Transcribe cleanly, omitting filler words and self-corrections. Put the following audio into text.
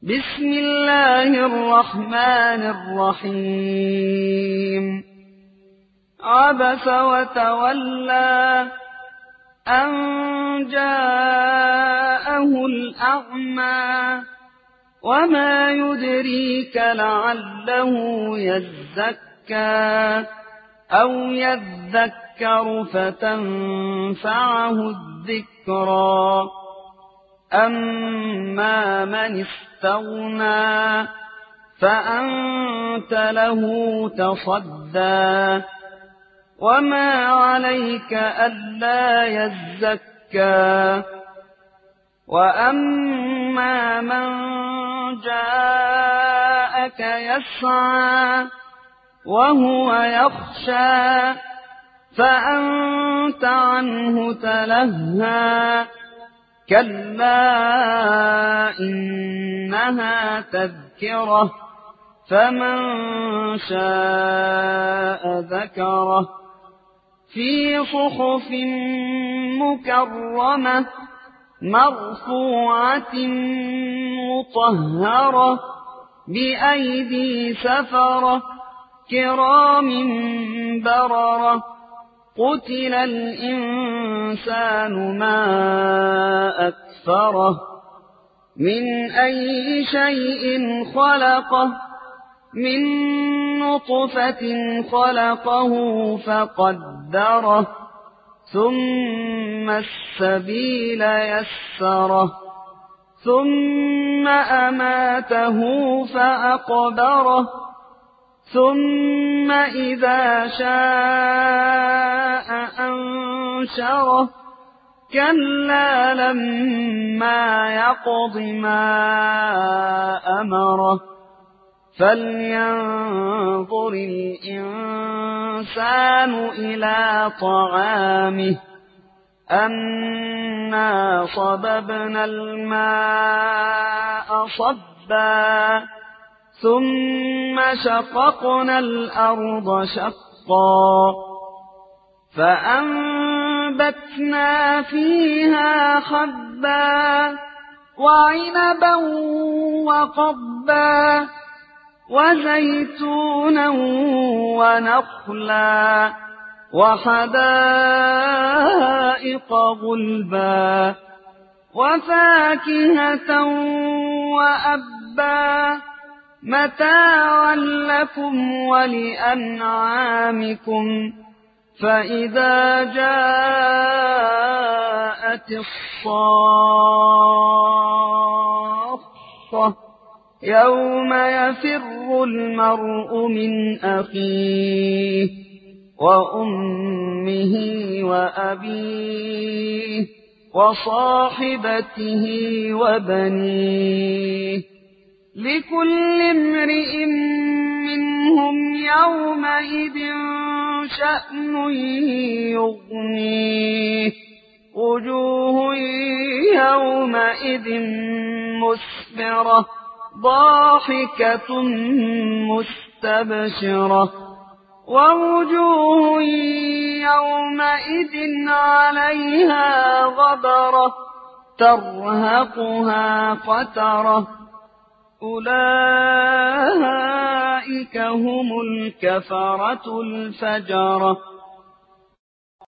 بسم الله الرحمن الرحيم عبس وتولى أن جاءه الأعمى وما يدريك لعله يزكى أو يذكر فتنفعه الذكرى أما من استغنى فأنت له تصدى وما عليك ألا يزكى وأما من جاءك يسعى وهو يخشى فأنت عنه تلهى كلا إنها تذكرة فمن شاء ذكره في صحف مكرمة مرفوعة مطهرة بأيدي سفرة كرام بررة قتل الإنسان ما أكفره من أي شيء خلقه من نطفة خلقه فقدره ثم السبيل يسره ثم أماته فأقبره ثم إذا شاء أنشره كلا لما يقض ما أمره فلينظر الإنسان إلى طعامه أنا صببنا الماء صبا ثم شققنا الأرض شقا فأنبتنا فيها حبا وعنبا وقضبا وزيتونا ونخلا وحدائق غلبا وفاكهة وأبا متاعا لكم ولأنعامكم فإذا جاءت الصاخة يوم يفر المرء من أخيه وأمه وأبيه وصاحبته وبنيه لكل امرئ منهم يومئذ شأن يغنيه وجوه يومئذ مسفرة ضاحكة مستبشرة ووجوه يومئذ عليها غبرة ترهقها قترة أولئك هم الكفرة الفجرة